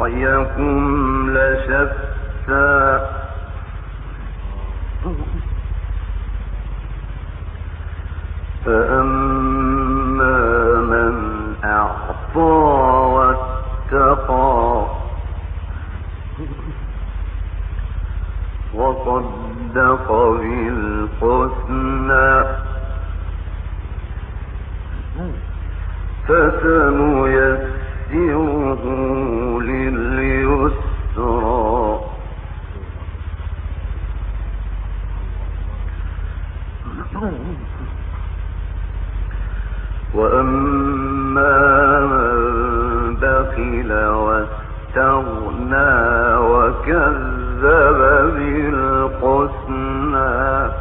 سعيكم لشتى فأما من أعطى واتقى وصدق بالحسنى فسنيسره لليسرى وأما من بخل واستغنى وكذب بالحسنى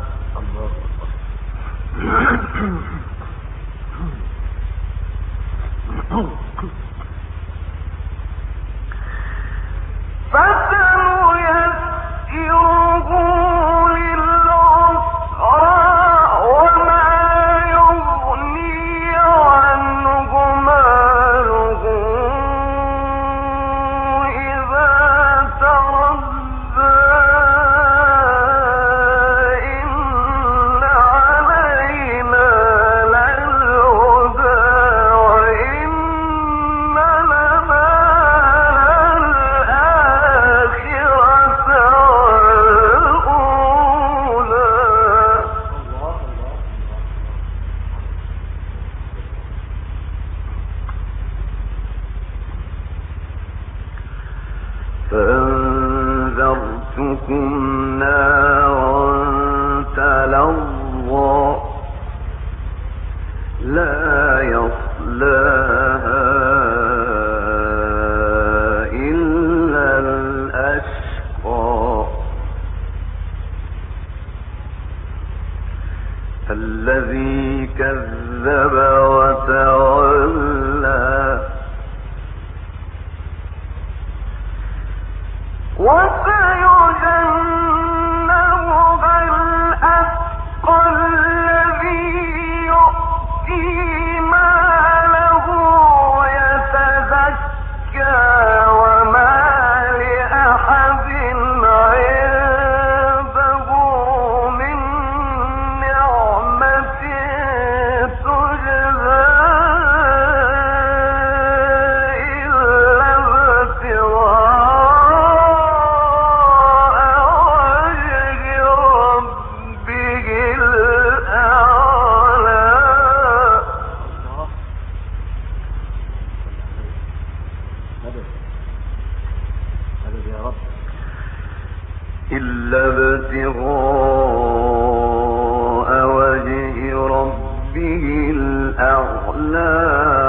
فأنذرتكم نارا تلظى لا يصلاها إلا الأشقى الذي كذب وتولى وسيجنبها الأتقى الذي يؤتي ماله يتزكى وما لأحد عنده من نعمة تجزى إلا ابتغاء وجه ربه الأعلى